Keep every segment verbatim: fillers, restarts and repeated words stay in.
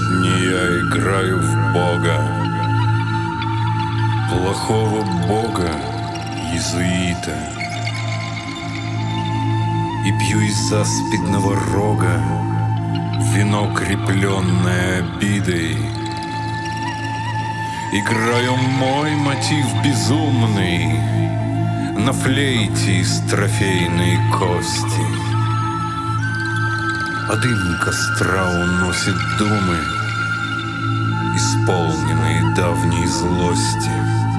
Сегодня я играю в Бога, плохого Бога, иезуита, и пью из аспидного рога вино, крепленное обидой. Играю мой мотив безумный на флейте из трофейной кости, а дым костра уносит думы, исполненные давней злости.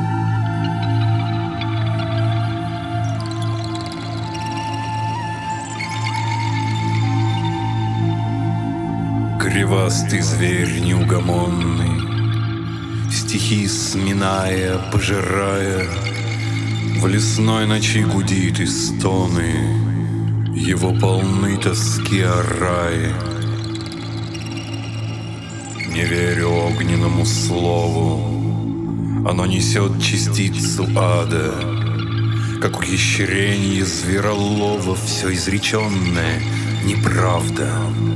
Кривастый зверь неугомонный, стихи сминая, пожирая, в лесной ночи гудит и стоны его полны тоски о рае. Не верю огненному слову, оно несет частицу ада, как ухищрение зверолова, все изреченное неправда.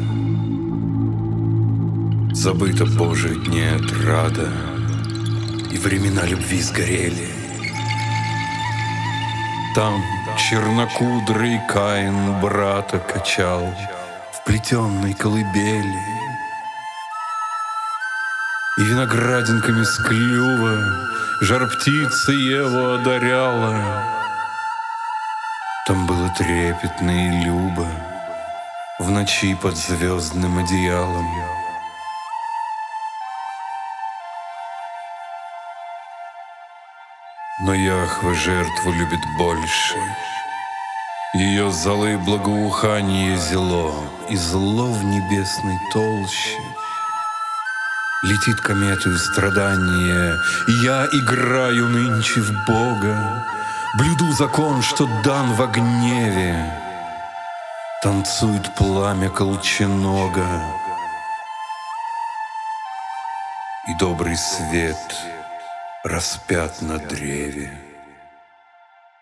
Забыто Божие дни отрада, и времена любви сгорели. Там чернокудрый Каин брата качал в плетенной колыбели, и виноградинками с клюва жар-птица Еву одаряла. Там было трепетно и любо в ночи под звездным одеялом. Но Яхве жертву любит больше. Ее золы благоухание зело, и зло в небесной толще. Летит кометою страдание, и я играю нынче в Бога, блюду закон, что дан во гневе. Танцует пламя колченога, и добрый свет распят на древе.